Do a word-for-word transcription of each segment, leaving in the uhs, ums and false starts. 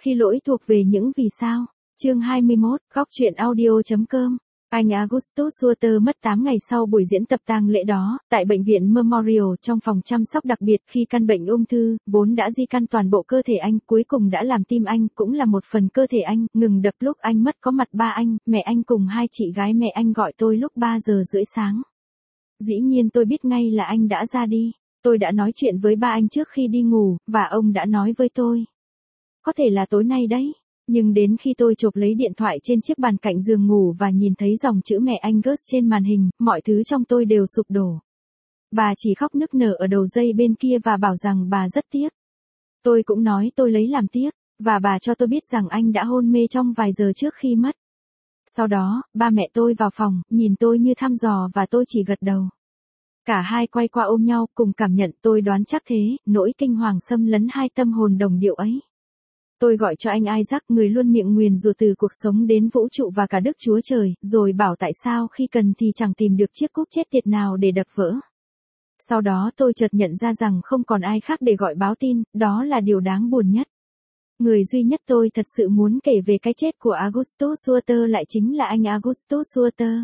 Khi lỗi thuộc về những vì sao. Chương hai mươi mốt, góc truyện audio.com. Anh Augustus Sutter mất tám ngày sau buổi diễn tập tang lễ đó, tại bệnh viện Memorial trong phòng chăm sóc đặc biệt khi căn bệnh ung thư, vốn đã di căn toàn bộ cơ thể anh, cuối cùng đã làm tim anh, cũng là một phần cơ thể anh, ngừng đập lúc anh mất. Có mặt ba anh, mẹ anh cùng hai chị gái mẹ anh gọi tôi lúc ba giờ rưỡi sáng. Dĩ nhiên tôi biết ngay là anh đã ra đi. Tôi đã nói chuyện với ba anh trước khi đi ngủ, và ông đã nói với tôi. Có thể là tối nay đấy. Nhưng đến khi tôi chộp lấy điện thoại trên chiếc bàn cạnh giường ngủ và nhìn thấy dòng chữ mẹ anh Gus trên màn hình, mọi thứ trong tôi đều sụp đổ. Bà chỉ khóc nức nở ở đầu dây bên kia và bảo rằng bà rất tiếc. Tôi cũng nói tôi lấy làm tiếc, và bà cho tôi biết rằng anh đã hôn mê trong vài giờ trước khi mất. Sau đó, ba mẹ tôi vào phòng, nhìn tôi như thăm dò và tôi chỉ gật đầu. Cả hai quay qua ôm nhau, cùng cảm nhận. Tôi đoán chắc thế, nỗi kinh hoàng xâm lấn hai tâm hồn đồng điệu ấy. Tôi gọi cho anh Isaac, người luôn miệng nguyền rủa từ cuộc sống đến vũ trụ và cả Đức Chúa Trời, rồi bảo tại sao khi cần thì chẳng tìm được chiếc cúp chết tiệt nào để đập vỡ. Sau đó tôi chợt nhận ra rằng không còn ai khác để gọi báo tin, đó là điều đáng buồn nhất. Người duy nhất tôi thật sự muốn kể về cái chết của Augustus Sutter lại chính là anh Augustus Sutter.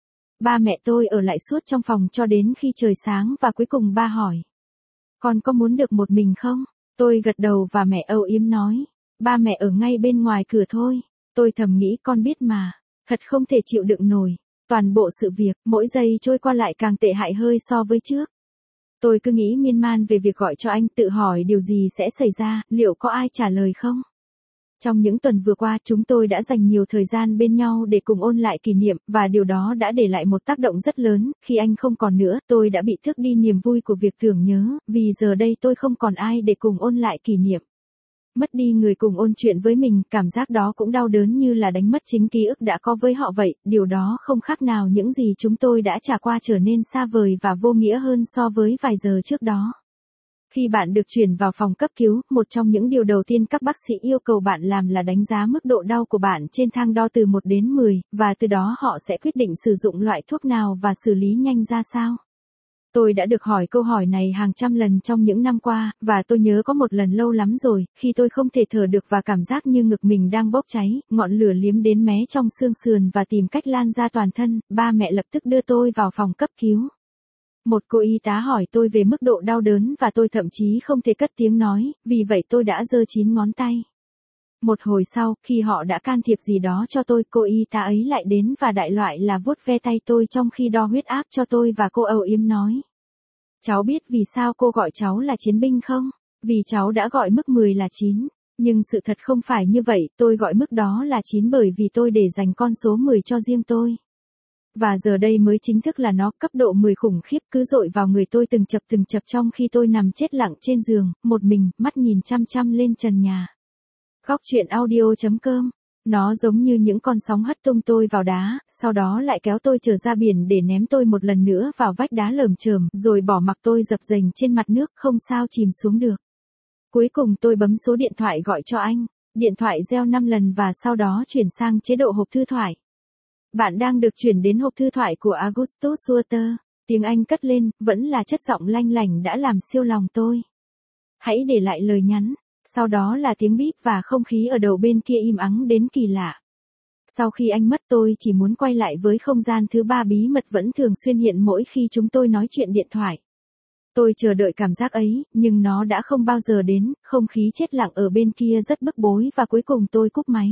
Ba mẹ tôi ở lại suốt trong phòng cho đến khi trời sáng và cuối cùng ba hỏi. Con có muốn được một mình không? Tôi gật đầu và mẹ âu yếm nói. Ba mẹ ở ngay bên ngoài cửa thôi. Tôi thầm nghĩ con biết mà. Thật không thể chịu đựng nổi. Toàn bộ sự việc, mỗi giây trôi qua lại càng tệ hại hơi so với trước. Tôi cứ nghĩ miên man về việc gọi cho anh, tự hỏi điều gì sẽ xảy ra, liệu có ai trả lời không? Trong những tuần vừa qua, chúng tôi đã dành nhiều thời gian bên nhau để cùng ôn lại kỷ niệm, và điều đó đã để lại một tác động rất lớn. Khi anh không còn nữa, tôi đã bị tước đi niềm vui của việc tưởng nhớ, vì giờ đây tôi không còn ai để cùng ôn lại kỷ niệm. Mất đi người cùng ôn chuyện với mình, cảm giác đó cũng đau đớn như là đánh mất chính ký ức đã có với họ vậy. Điều đó không khác nào những gì chúng tôi đã trải qua trở nên xa vời và vô nghĩa hơn so với vài giờ trước đó. Khi bạn được chuyển vào phòng cấp cứu, một trong những điều đầu tiên các bác sĩ yêu cầu bạn làm là đánh giá mức độ đau của bạn trên thang đo từ một đến mười, và từ đó họ sẽ quyết định sử dụng loại thuốc nào và xử lý nhanh ra sao. Tôi đã được hỏi câu hỏi này hàng trăm lần trong những năm qua, và tôi nhớ có một lần lâu lắm rồi, khi tôi không thể thở được và cảm giác như ngực mình đang bốc cháy, ngọn lửa liếm đến mé trong xương sườn và tìm cách lan ra toàn thân, ba mẹ lập tức đưa tôi vào phòng cấp cứu. Một cô y tá hỏi tôi về mức độ đau đớn và tôi thậm chí không thể cất tiếng nói, vì vậy tôi đã giơ chín ngón tay. Một hồi sau, khi họ đã can thiệp gì đó cho tôi, cô y tá ấy lại đến và đại loại là vuốt ve tay tôi trong khi đo huyết áp cho tôi và cô âu yếm nói. Cháu biết vì sao cô gọi cháu là chiến binh không? Vì cháu đã gọi mức mười là chín. Nhưng sự thật không phải như vậy, tôi gọi mức đó là chín bởi vì tôi để dành con số mười cho riêng tôi. Và giờ đây mới chính thức là nó, cấp độ mười khủng khiếp cứ dội vào người tôi từng chập từng chập trong khi tôi nằm chết lặng trên giường, một mình, mắt nhìn chăm chăm lên trần nhà. Góc truyện audio.com. Nó giống như những con sóng hất tung tôi vào đá, sau đó lại kéo tôi trở ra biển để ném tôi một lần nữa vào vách đá lởm chởm, rồi bỏ mặc tôi dập dềnh trên mặt nước, không sao chìm xuống được. Cuối cùng tôi bấm số điện thoại gọi cho anh. Điện thoại reo năm lần và sau đó chuyển sang chế độ hộp thư thoại. Bạn đang được chuyển đến hộp thư thoại của Augustus Sutter. Tiếng Anh cất lên, vẫn là chất giọng lanh lảnh đã làm siêu lòng tôi. Hãy để lại lời nhắn. Sau đó là tiếng bíp và không khí ở đầu bên kia im ắng đến kỳ lạ. Sau khi anh mất, tôi chỉ muốn quay lại với không gian thứ ba bí mật vẫn thường xuyên hiện mỗi khi chúng tôi nói chuyện điện thoại. Tôi chờ đợi cảm giác ấy, nhưng nó đã không bao giờ đến, không khí chết lặng ở bên kia rất bức bối và cuối cùng tôi cúp máy.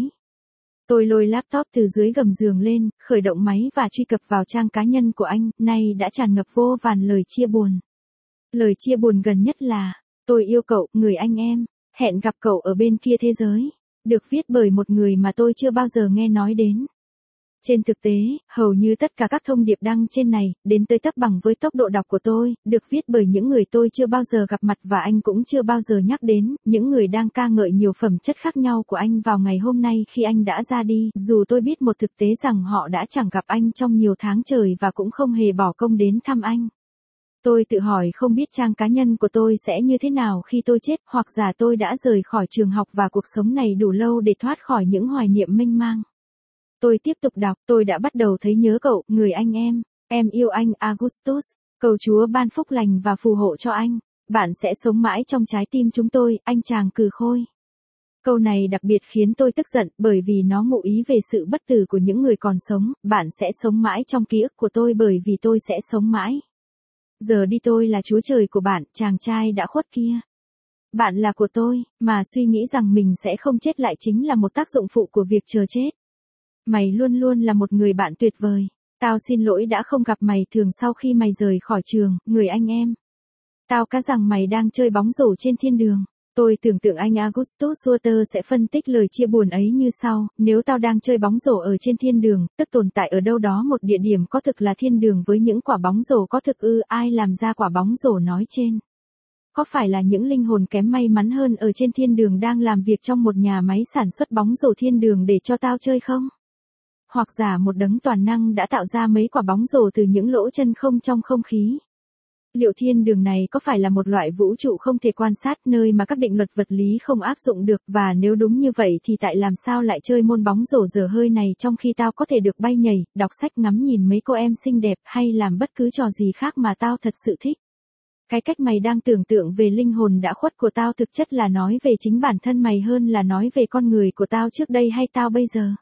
Tôi lôi laptop từ dưới gầm giường lên, khởi động máy và truy cập vào trang cá nhân của anh, nay đã tràn ngập vô vàn lời chia buồn. Lời chia buồn gần nhất là, tôi yêu cậu, người anh em. Hẹn gặp cậu ở bên kia thế giới. Được viết bởi một người mà tôi chưa bao giờ nghe nói đến. Trên thực tế, hầu như tất cả các thông điệp đăng trên này, đến tới tấp bằng với tốc độ đọc của tôi, được viết bởi những người tôi chưa bao giờ gặp mặt và anh cũng chưa bao giờ nhắc đến, những người đang ca ngợi nhiều phẩm chất khác nhau của anh vào ngày hôm nay khi anh đã ra đi, dù tôi biết một thực tế rằng họ đã chẳng gặp anh trong nhiều tháng trời và cũng không hề bỏ công đến thăm anh. Tôi tự hỏi không biết trang cá nhân của tôi sẽ như thế nào khi tôi chết, hoặc giả tôi đã rời khỏi trường học và cuộc sống này đủ lâu để thoát khỏi những hoài niệm mênh mang. Tôi tiếp tục đọc, tôi đã bắt đầu thấy nhớ cậu, người anh em. Em yêu anh Augustus. Cầu Chúa ban phúc lành và phù hộ cho anh. Bạn sẽ sống mãi trong trái tim chúng tôi, anh chàng cừ khôi. Câu này đặc biệt khiến tôi tức giận bởi vì nó ngụ ý về sự bất tử của những người còn sống, bạn sẽ sống mãi trong ký ức của tôi bởi vì tôi sẽ sống mãi. Giờ đi tôi là Chúa Trời của bạn, chàng trai đã khuất kia. Bạn là của tôi, mà suy nghĩ rằng mình sẽ không chết lại chính là một tác dụng phụ của việc chờ chết. Mày luôn luôn là một người bạn tuyệt vời. Tao xin lỗi đã không gặp mày thường sau khi mày rời khỏi trường, người anh em. Tao cá rằng mày đang chơi bóng rổ trên thiên đường. Tôi tưởng tượng anh Augustus Sutter sẽ phân tích lời chia buồn ấy như sau, nếu tao đang chơi bóng rổ ở trên thiên đường, tức tồn tại ở đâu đó một địa điểm có thực là thiên đường với những quả bóng rổ có thực ư, ai làm ra quả bóng rổ nói trên? Có phải là những linh hồn kém may mắn hơn ở trên thiên đường đang làm việc trong một nhà máy sản xuất bóng rổ thiên đường để cho tao chơi không? Hoặc giả một đấng toàn năng đã tạo ra mấy quả bóng rổ từ những lỗ chân không trong không khí. Liệu thiên đường này có phải là một loại vũ trụ không thể quan sát nơi mà các định luật vật lý không áp dụng được, và nếu đúng như vậy thì tại làm sao lại chơi môn bóng rổ dở hơi này trong khi tao có thể được bay nhảy, đọc sách, ngắm nhìn mấy cô em xinh đẹp hay làm bất cứ trò gì khác mà tao thật sự thích. Cái cách mày đang tưởng tượng về linh hồn đã khuất của tao thực chất là nói về chính bản thân mày hơn là nói về con người của tao trước đây hay tao bây giờ.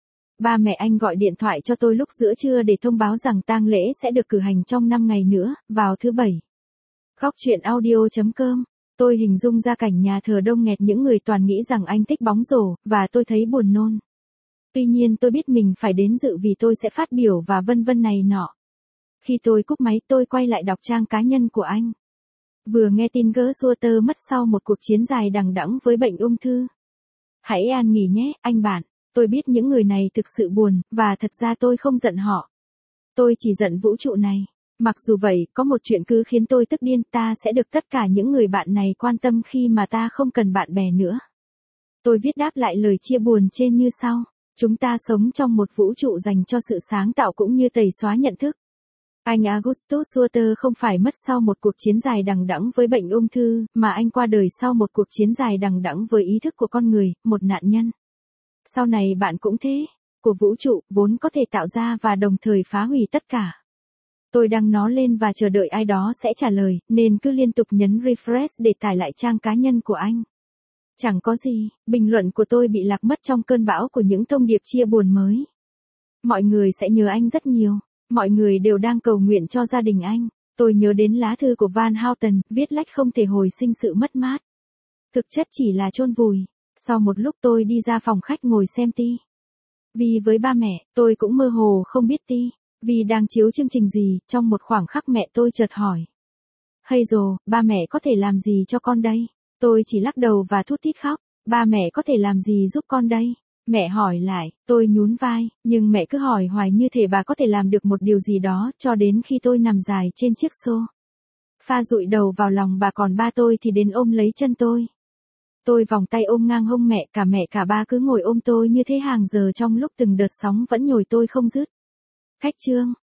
Ba mẹ anh gọi điện thoại cho tôi lúc giữa trưa để thông báo rằng tang lễ sẽ được cử hành trong năm ngày nữa, vào thứ Bảy. Góc truyện audio chấm com. Tôi hình dung ra cảnh nhà thờ đông nghẹt những người toàn nghĩ rằng anh thích bóng rổ, và tôi thấy buồn nôn. Tuy nhiên tôi biết mình phải đến dự vì tôi sẽ phát biểu và vân vân này nọ. Khi tôi cúp máy tôi quay lại đọc trang cá nhân của anh. Vừa nghe tin Gus Sutter mất sau một cuộc chiến dài đằng đẵng với bệnh ung thư. Hãy an nghỉ nhé, anh bạn. Tôi biết những người này thực sự buồn, và thật ra tôi không giận họ. Tôi chỉ giận vũ trụ này. Mặc dù vậy, có một chuyện cứ khiến tôi tức điên, ta sẽ được tất cả những người bạn này quan tâm khi mà ta không cần bạn bè nữa. Tôi viết đáp lại lời chia buồn trên như sau. Chúng ta sống trong một vũ trụ dành cho sự sáng tạo cũng như tẩy xóa nhận thức. Anh Augustus Sutter không phải mất sau một cuộc chiến dài đằng đẵng với bệnh ung thư, mà anh qua đời sau một cuộc chiến dài đằng đẵng với ý thức của con người, một nạn nhân. Sau này bạn cũng thế, của vũ trụ, vốn có thể tạo ra và đồng thời phá hủy tất cả. Tôi đăng nó lên và chờ đợi ai đó sẽ trả lời, nên cứ liên tục nhấn refresh để tải lại trang cá nhân của anh. Chẳng có gì, bình luận của tôi bị lạc mất trong cơn bão của những thông điệp chia buồn mới. Mọi người sẽ nhớ anh rất nhiều, mọi người đều đang cầu nguyện cho gia đình anh. Tôi nhớ đến lá thư của Van Houten, viết lách không thể hồi sinh sự mất mát. Thực chất chỉ là chôn vùi. Sau một lúc tôi đi ra phòng khách ngồi xem ti vi với ba mẹ, tôi cũng mơ hồ không biết ti vi đang chiếu chương trình gì, trong một khoảng khắc mẹ tôi chợt hỏi. Hay rồi, ba mẹ có thể làm gì cho con đây? Tôi chỉ lắc đầu và thút thít khóc. Ba mẹ có thể làm gì giúp con đây? Mẹ hỏi lại, tôi nhún vai, nhưng mẹ cứ hỏi hoài như thể bà có thể làm được một điều gì đó, cho đến khi tôi nằm dài trên chiếc xô pha dụi đầu vào lòng bà, còn ba tôi thì đến ôm lấy chân tôi. Tôi vòng tay ôm ngang hông mẹ, cả mẹ cả ba cứ ngồi ôm tôi như thế hàng giờ trong lúc từng đợt sóng vẫn nhồi tôi không dứt. Cách chương